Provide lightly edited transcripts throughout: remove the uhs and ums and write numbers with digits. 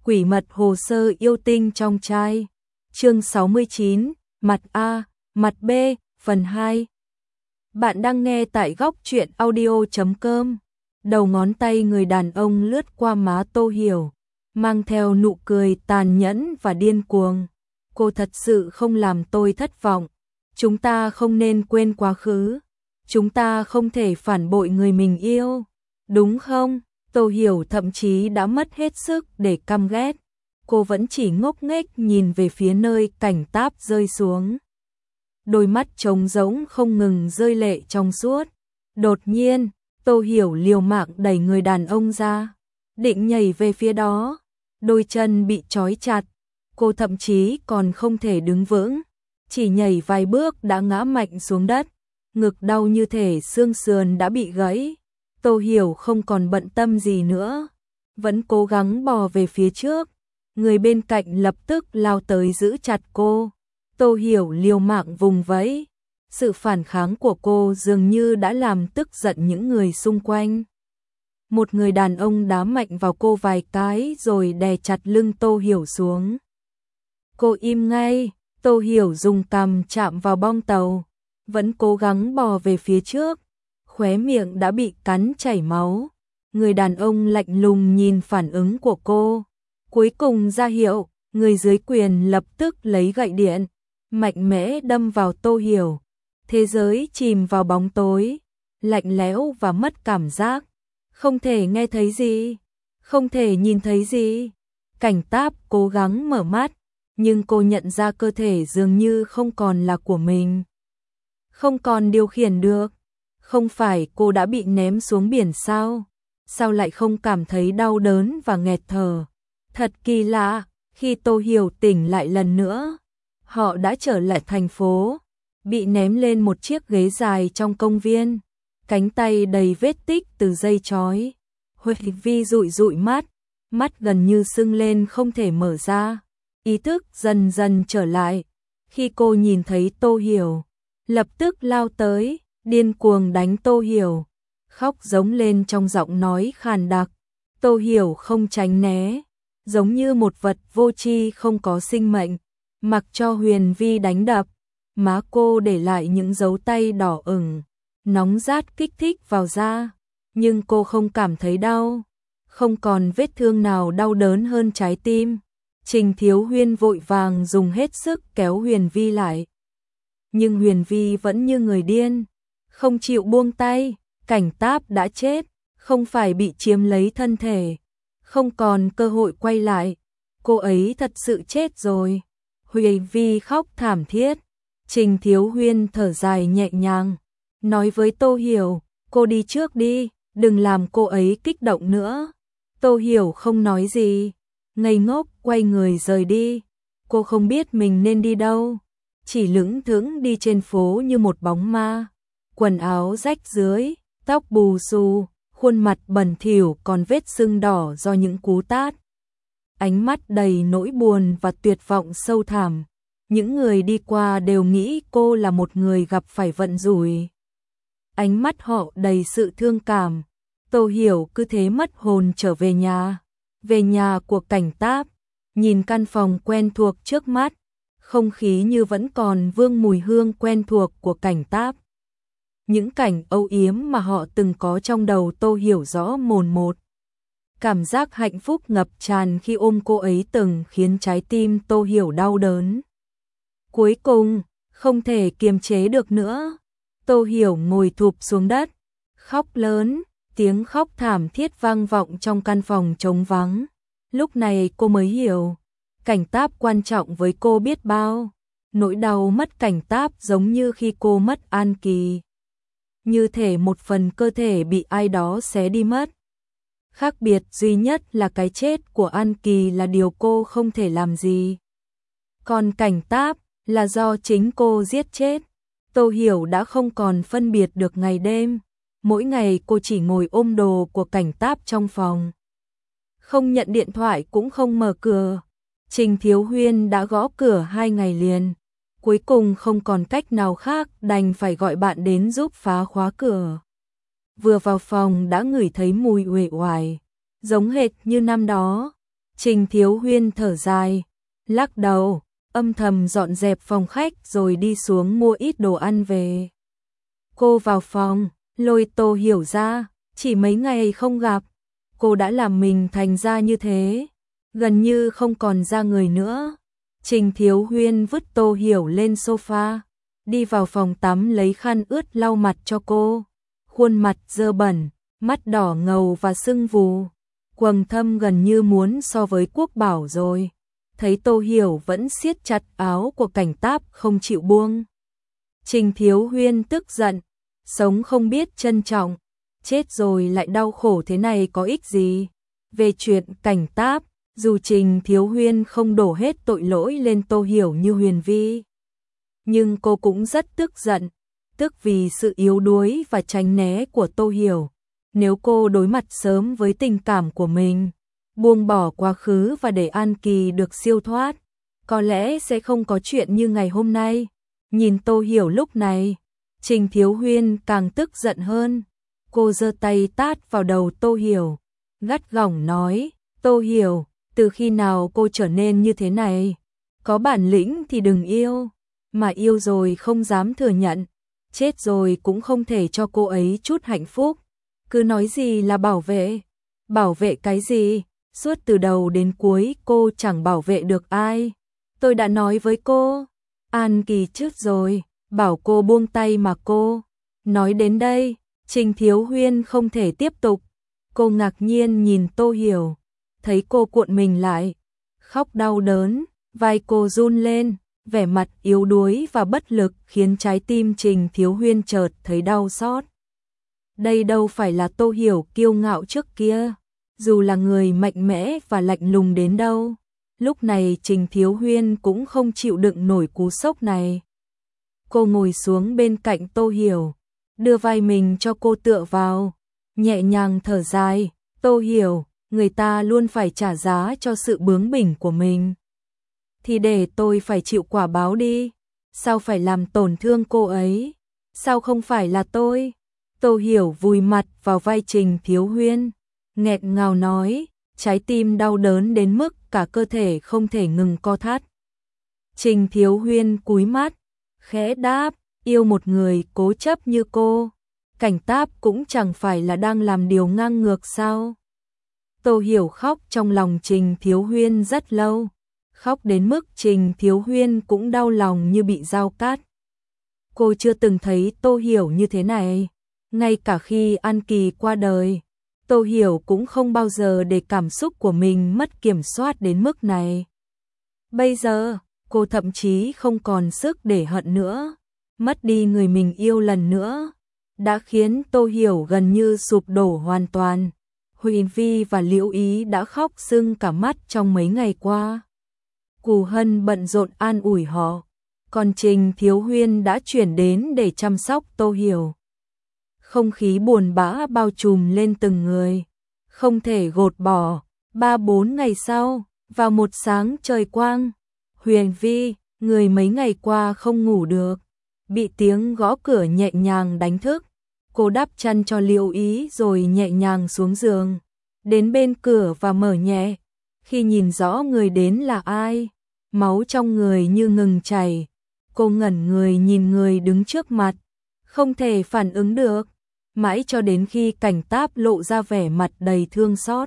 Quỷ mật hồ sơ yêu tinh trong trai. Chương 69, mặt A, mặt B, phần 2. Bạn đang nghe tại góc truyện audio.com. Đầu ngón tay người đàn ông lướt qua má Tô Hiểu, mang theo nụ cười tàn nhẫn và điên cuồng. Cô thật sự không làm tôi thất vọng. Chúng ta không nên quên quá khứ. Chúng ta không thể phản bội người mình yêu. Đúng không? Tô Hiểu thậm chí đã mất hết sức để căm ghét. Cô vẫn chỉ ngốc nghếch nhìn về phía nơi cảnh táp rơi xuống. Đôi mắt trống rỗng không ngừng rơi lệ trong suốt. Đột nhiên, Tô Hiểu liều mạng đẩy người đàn ông ra, định nhảy về phía đó. Đôi chân bị trói chặt, cô thậm chí còn không thể đứng vững. Chỉ nhảy vài bước đã ngã mạnh xuống đất, ngực đau như thể xương sườn đã bị gãy. Tô Hiểu không còn bận tâm gì nữa, vẫn cố gắng bò về phía trước. Người bên cạnh lập tức lao tới giữ chặt cô. Tô Hiểu liều mạng vùng vẫy. Sự phản kháng của cô dường như đã làm tức giận những người xung quanh. Một người đàn ông đá mạnh vào cô vài cái rồi đè chặt lưng Tô Hiểu xuống. Cô im ngay. Tô Hiểu dùng cằm chạm vào bong tàu, vẫn cố gắng bò về phía trước. Khóe miệng đã bị cắn chảy máu. Người đàn ông lạnh lùng nhìn phản ứng của cô, cuối cùng ra hiệu. Người dưới quyền lập tức lấy gậy điện, mạnh mẽ đâm vào Tô Hiểu. Thế giới chìm vào bóng tối, lạnh lẽo và mất cảm giác. Không thể nghe thấy gì, không thể nhìn thấy gì. Cảnh táp cố gắng mở mắt, nhưng cô nhận ra cơ thể dường như không còn là của mình, không còn điều khiển được. Không phải cô đã bị ném xuống biển sao? Sao lại không cảm thấy đau đớn và nghẹt thở? Thật kỳ lạ. Khi Tô Hiểu tỉnh lại lần nữa, họ đã trở lại thành phố, bị ném lên một chiếc ghế dài trong công viên, cánh tay đầy vết tích từ dây trói. Huệ Vi dụi dụi mắt, mắt gần như sưng lên không thể mở ra. Ý thức dần dần trở lại. Khi cô nhìn thấy Tô Hiểu, lập tức lao tới, điên cuồng đánh Tô Hiểu, khóc giống lên trong giọng nói khàn đặc. Tô Hiểu không tránh né, giống như một vật vô tri không có sinh mệnh, mặc cho Huyền Vi đánh đập. Má cô để lại những dấu tay đỏ ửng, nóng rát kích thích vào da, nhưng cô không cảm thấy đau, không còn vết thương nào đau đớn hơn trái tim. Trình Thiếu Huyên vội vàng dùng hết sức kéo Huyền Vi lại, nhưng Huyền Vi vẫn như người điên, không chịu buông tay. Cảnh táp đã chết, không phải bị chiếm lấy thân thể, không còn cơ hội quay lại. Cô ấy thật sự chết rồi. Huyền Vi khóc thảm thiết. Trình Thiếu Huyên thở dài nhẹ nhàng, nói với Tô Hiểu, cô đi trước đi, đừng làm cô ấy kích động nữa. Tô Hiểu không nói gì, ngây ngốc quay người rời đi. Cô không biết mình nên đi đâu, chỉ lững thững đi trên phố như một bóng ma. Quần áo rách rưới, tóc bù xù, khuôn mặt bẩn thỉu còn vết sưng đỏ do những cú tát. Ánh mắt đầy nỗi buồn và tuyệt vọng sâu thẳm. Những người đi qua đều nghĩ cô là một người gặp phải vận rủi. Ánh mắt họ đầy sự thương cảm. Tô Hiểu cứ thế mất hồn trở về nhà của cảnh táp, nhìn căn phòng quen thuộc trước mắt, không khí như vẫn còn vương mùi hương quen thuộc của cảnh táp. Những cảnh âu yếm mà họ từng có trong đầu Tô Hiểu rõ mồn một. Cảm giác hạnh phúc ngập tràn khi ôm cô ấy từng khiến trái tim Tô Hiểu đau đớn. Cuối cùng, không thể kiềm chế được nữa, Tô Hiểu ngồi thụp xuống đất, khóc lớn, tiếng khóc thảm thiết vang vọng trong căn phòng trống vắng. Lúc này cô mới hiểu, cảnh táp quan trọng với cô biết bao. Nỗi đau mất cảnh táp giống như khi cô mất An Kỳ, như thể một phần cơ thể bị ai đó xé đi mất. Khác biệt duy nhất là cái chết của An Kỳ là điều cô không thể làm gì, còn cảnh táp là do chính cô giết chết. Tô Hiểu đã không còn phân biệt được ngày đêm. Mỗi ngày cô chỉ ngồi ôm đồ của cảnh táp trong phòng, không nhận điện thoại cũng không mở cửa. Trình Thiếu Huyên đã gõ cửa 2 ngày liền, cuối cùng không còn cách nào khác đành phải gọi bạn đến giúp phá khóa cửa. Vừa vào phòng đã ngửi thấy mùi uể oải, giống hệt như năm đó. Trình Thiếu Huyên thở dài, lắc đầu, âm thầm dọn dẹp phòng khách rồi đi xuống mua ít đồ ăn về. Cô vào phòng, lôi Tô Hiểu ra, chỉ mấy ngày không gặp, cô đã làm mình thành ra như thế, gần như không còn ra người nữa. Trình Thiếu Huyên vứt Tô Hiểu lên sofa, đi vào phòng tắm lấy khăn ướt lau mặt cho cô. Khuôn mặt dơ bẩn, mắt đỏ ngầu và sưng vù, quầng thâm gần như muốn so với Quốc Bảo rồi. Thấy Tô Hiểu vẫn siết chặt áo của Cảnh Táp không chịu buông. Trình Thiếu Huyên tức giận, sống không biết trân trọng, chết rồi lại đau khổ thế này có ích gì. Về chuyện Cảnh Táp, dù Trình Thiếu Huyên không đổ hết tội lỗi lên Tô Hiểu như Huyền Vi, nhưng cô cũng rất tức giận, tức vì sự yếu đuối và tránh né của Tô Hiểu. Nếu cô đối mặt sớm với tình cảm của mình, buông bỏ quá khứ và để An Kỳ được siêu thoát, có lẽ sẽ không có chuyện như ngày hôm nay. Nhìn Tô Hiểu lúc này, Trình Thiếu Huyên càng tức giận hơn. Cô giơ tay tát vào đầu Tô Hiểu, gắt gỏng nói, Tô Hiểu, từ khi nào cô trở nên như thế này? Có bản lĩnh thì đừng yêu, mà yêu rồi không dám thừa nhận, chết rồi cũng không thể cho cô ấy chút hạnh phúc. Cứ nói gì là bảo vệ cái gì, suốt từ đầu đến cuối cô chẳng bảo vệ được ai. Tôi đã nói với cô, An Kỳ trước rồi, bảo cô buông tay mà cô. Nói đến đây, Trình Thiếu Huyên không thể tiếp tục. Cô ngạc nhiên nhìn Tô Hiểu, thấy cô cuộn mình lại, khóc đau đớn, vai cô run lên, vẻ mặt yếu đuối và bất lực khiến trái tim Trình Thiếu Huyên chợt thấy đau xót. Đây đâu phải là Tô Hiểu kiêu ngạo trước kia, dù là người mạnh mẽ và lạnh lùng đến đâu, lúc này Trình Thiếu Huyên cũng không chịu đựng nổi cú sốc này. Cô ngồi xuống bên cạnh Tô Hiểu, đưa vai mình cho cô tựa vào, nhẹ nhàng thở dài, Tô Hiểu, người ta luôn phải trả giá cho sự bướng bỉnh của mình. Thì để tôi phải chịu quả báo đi, sao phải làm tổn thương cô ấy, sao không phải là tôi? Tô Hiểu vùi mặt vào vai Trình Thiếu Huyên, nghẹn ngào nói, trái tim đau đớn đến mức cả cơ thể không thể ngừng co thắt. Trình Thiếu Huyên cúi mắt, khẽ đáp, yêu một người cố chấp như cô, Cảnh Táp cũng chẳng phải là đang làm điều ngang ngược sao? Tô Hiểu khóc trong lòng Trình Thiếu Huyên rất lâu, khóc đến mức Trình Thiếu Huyên cũng đau lòng như bị dao cắt. Cô chưa từng thấy Tô Hiểu như thế này, ngay cả khi An Kỳ qua đời, Tô Hiểu cũng không bao giờ để cảm xúc của mình mất kiểm soát đến mức này. Bây giờ, cô thậm chí không còn sức để hận nữa, mất đi người mình yêu lần nữa, đã khiến Tô Hiểu gần như sụp đổ hoàn toàn. Huyền Vi và Liễu Ý đã khóc sưng cả mắt trong mấy ngày qua. Cù Hân bận rộn an ủi họ, còn Trình Thiếu Huyên đã chuyển đến để chăm sóc Tô Hiểu. Không khí buồn bã bao trùm lên từng người, không thể gột bỏ. 3-4 ngày sau, vào một sáng trời quang, Huyền Vi, người mấy ngày qua không ngủ được, bị tiếng gõ cửa nhẹ nhàng đánh thức. Cô đắp chăn cho Liễu Ý rồi nhẹ nhàng xuống giường, đến bên cửa và mở nhẹ. Khi nhìn rõ người đến là ai, máu trong người như ngừng chảy. Cô ngẩn người nhìn người đứng trước mặt, không thể phản ứng được, mãi cho đến khi Cảnh Táp lộ ra vẻ mặt đầy thương xót.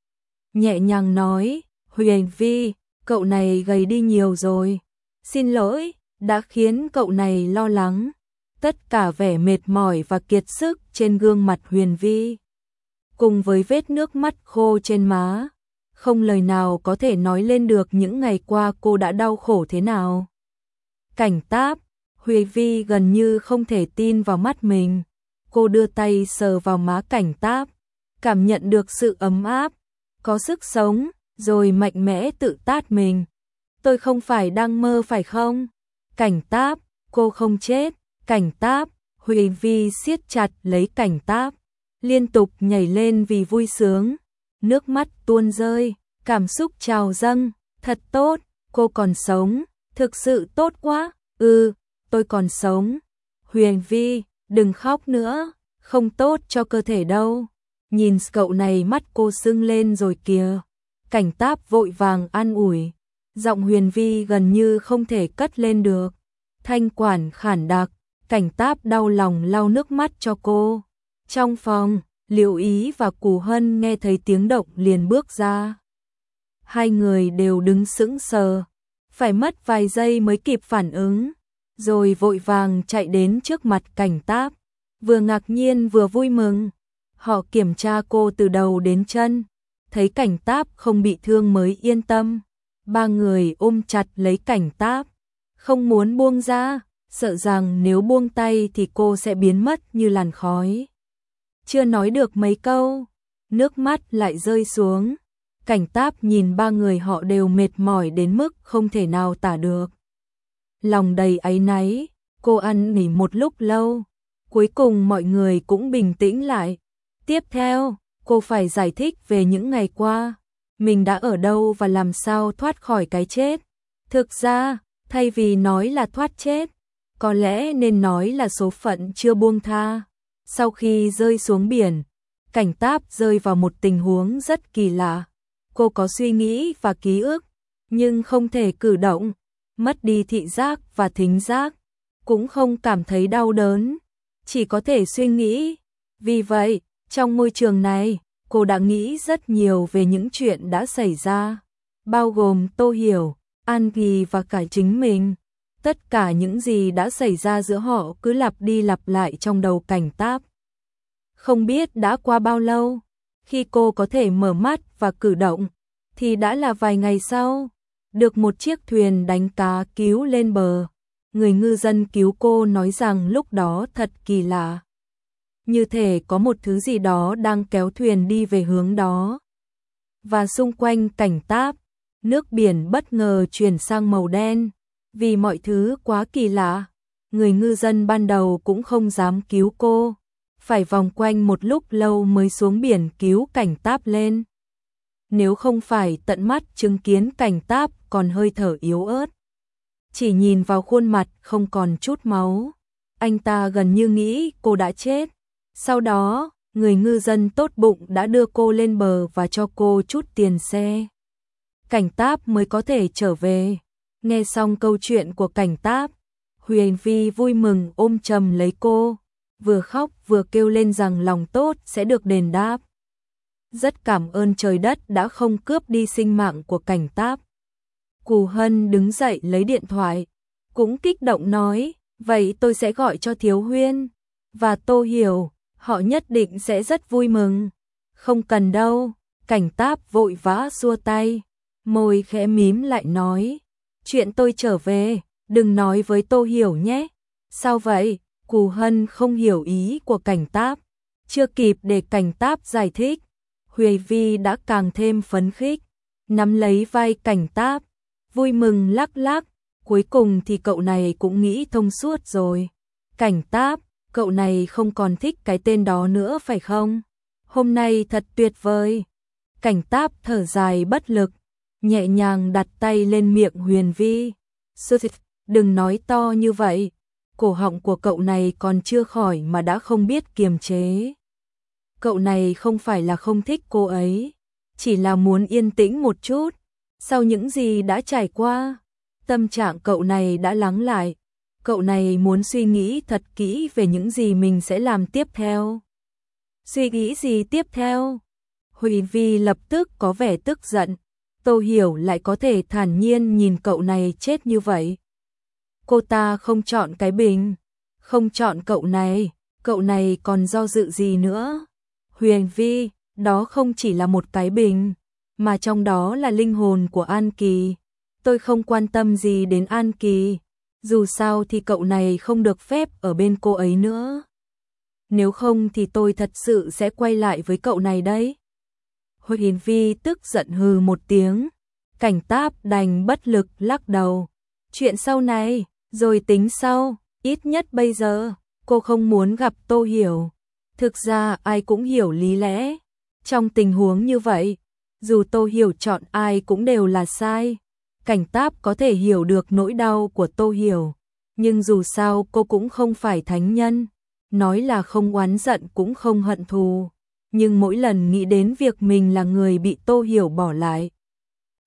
Nhẹ nhàng nói, Huyền Vi, cậu này gầy đi nhiều rồi, xin lỗi, đã khiến cậu này lo lắng. Tất cả vẻ mệt mỏi và kiệt sức trên gương mặt Huyền Vi, cùng với vết nước mắt khô trên má, không lời nào có thể nói lên được những ngày qua cô đã đau khổ thế nào. Cảnh Táp, Huyền Vi gần như không thể tin vào mắt mình. Cô đưa tay sờ vào má Cảnh Táp, cảm nhận được sự ấm áp, có sức sống, rồi mạnh mẽ tự tát mình. Tôi không phải đang mơ phải không? Cảnh Táp, cô không chết. Cảnh Táp, Huyền Vi siết chặt lấy Cảnh Táp, liên tục nhảy lên vì vui sướng, nước mắt tuôn rơi, cảm xúc trào dâng, thật tốt, cô còn sống, thực sự tốt quá, tôi còn sống. Huyền Vi, đừng khóc nữa, không tốt cho cơ thể đâu, nhìn cậu này mắt cô sưng lên rồi kìa. Cảnh Táp vội vàng an ủi, giọng Huyền Vi gần như không thể cất lên được. Thanh quản khản đặc, Cảnh Táp đau lòng lau nước mắt cho cô. Trong phòng, Liệu Ý và Cù Hân nghe thấy tiếng động liền bước ra. Hai người đều đứng sững sờ, phải mất vài giây mới kịp phản ứng, rồi vội vàng chạy đến trước mặt Cảnh Táp, vừa ngạc nhiên vừa vui mừng. Họ kiểm tra cô từ đầu đến chân, thấy Cảnh Táp không bị thương mới yên tâm. Ba người ôm chặt lấy Cảnh Táp, không muốn buông ra, sợ rằng nếu buông tay thì cô sẽ biến mất như làn khói. Chưa nói được mấy câu, nước mắt lại rơi xuống. Cảnh Táp nhìn ba người họ đều mệt mỏi đến mức không thể nào tả được. Lòng đầy áy náy, cô ăn nghỉ một lúc lâu. Cuối cùng mọi người cũng bình tĩnh lại. Tiếp theo, cô phải giải thích về những ngày qua. Mình đã ở đâu và làm sao thoát khỏi cái chết. Thực ra, thay vì nói là thoát chết, có lẽ nên nói là số phận chưa buông tha. Sau khi rơi xuống biển, Cảnh Táp rơi vào một tình huống rất kỳ lạ. Cô có suy nghĩ và ký ức, nhưng không thể cử động, mất đi thị giác và thính giác, cũng không cảm thấy đau đớn, chỉ có thể suy nghĩ. Vì vậy, trong môi trường này, cô đã nghĩ rất nhiều về những chuyện đã xảy ra, bao gồm Tô Hiểu, An Kỳ và cả chính mình. Tất cả những gì đã xảy ra giữa họ cứ lặp đi lặp lại trong đầu Cảnh Táp. Không biết đã qua bao lâu, khi cô có thể mở mắt và cử động, thì đã là vài ngày sau. Được một chiếc thuyền đánh cá cứu lên bờ. Người ngư dân cứu cô nói rằng lúc đó thật kỳ lạ. Như thể có một thứ gì đó đang kéo thuyền đi về hướng đó. Và xung quanh Cảnh Táp, nước biển bất ngờ chuyển sang màu đen. Vì mọi thứ quá kỳ lạ, người ngư dân ban đầu cũng không dám cứu cô. Phải vòng quanh một lúc lâu mới xuống biển cứu Cảnh Táp lên. Nếu không phải tận mắt chứng kiến Cảnh Táp còn hơi thở yếu ớt, chỉ nhìn vào khuôn mặt không còn chút máu, anh ta gần như nghĩ cô đã chết. Sau đó, người ngư dân tốt bụng đã đưa cô lên bờ và cho cô chút tiền xe. Cảnh Táp mới có thể trở về. Nghe xong câu chuyện của Cảnh Táp, Huyền Vi vui mừng ôm chầm lấy cô, vừa khóc vừa kêu lên rằng lòng tốt sẽ được đền đáp. Rất cảm ơn trời đất đã không cướp đi sinh mạng của Cảnh Táp. Cù Hân đứng dậy lấy điện thoại, cũng kích động nói, vậy tôi sẽ gọi cho Thiếu Huyên và Tô Hiểu, họ nhất định sẽ rất vui mừng. Không cần đâu, Cảnh Táp vội vã xua tay, môi khẽ mím lại nói, chuyện tôi trở về, đừng nói với Tô Hiểu nhé. Sao vậy? Cù Hân không hiểu ý của Cảnh Táp. Chưa kịp để Cảnh Táp giải thích, Huệ Vi đã càng thêm phấn khích, nắm lấy vai Cảnh Táp, vui mừng lắc lắc. Cuối cùng thì cậu này cũng nghĩ thông suốt rồi. Cảnh Táp, cậu này không còn thích cái tên đó nữa phải không? Hôm nay thật tuyệt vời. Cảnh Táp thở dài bất lực, nhẹ nhàng đặt tay lên miệng Huyền Vi. Đừng nói to như vậy, cổ họng của cậu này còn chưa khỏi mà đã không biết kiềm chế. Cậu này không phải là không thích cô ấy, chỉ là muốn yên tĩnh một chút. Sau những gì đã trải qua, tâm trạng cậu này đã lắng lại. Cậu này muốn suy nghĩ thật kỹ về những gì mình sẽ làm tiếp theo. Suy nghĩ gì tiếp theo? Huyền Vi lập tức có vẻ tức giận. Tô Hiểu lại có thể thản nhiên nhìn cậu này chết như vậy. Cô ta không chọn cái bình, không chọn cậu này còn do dự gì nữa? Huyền Vi, đó không chỉ là một cái bình, mà trong đó là linh hồn của An Kỳ. Tôi không quan tâm gì đến An Kỳ, dù sao thì cậu này không được phép ở bên cô ấy nữa. Nếu không thì tôi thật sự sẽ quay lại với cậu này đấy. Huyền Vi tức giận hừ một tiếng. Cảnh Táp đành bất lực lắc đầu. Chuyện sau này, rồi tính sau, ít nhất bây giờ, cô không muốn gặp Tô Hiểu. Thực ra ai cũng hiểu lý lẽ. Trong tình huống như vậy, dù Tô Hiểu chọn ai cũng đều là sai. Cảnh Táp có thể hiểu được nỗi đau của Tô Hiểu, nhưng dù sao cô cũng không phải thánh nhân. Nói là không oán giận cũng không hận thù, nhưng mỗi lần nghĩ đến việc mình là người bị Tô Hiểu bỏ lại,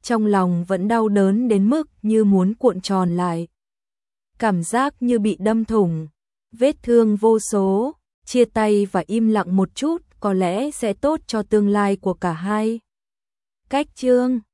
trong lòng vẫn đau đớn đến mức như muốn cuộn tròn lại. Cảm giác như bị đâm thủng, vết thương vô số, chia tay và im lặng một chút có lẽ sẽ tốt cho tương lai của cả hai. Cách chương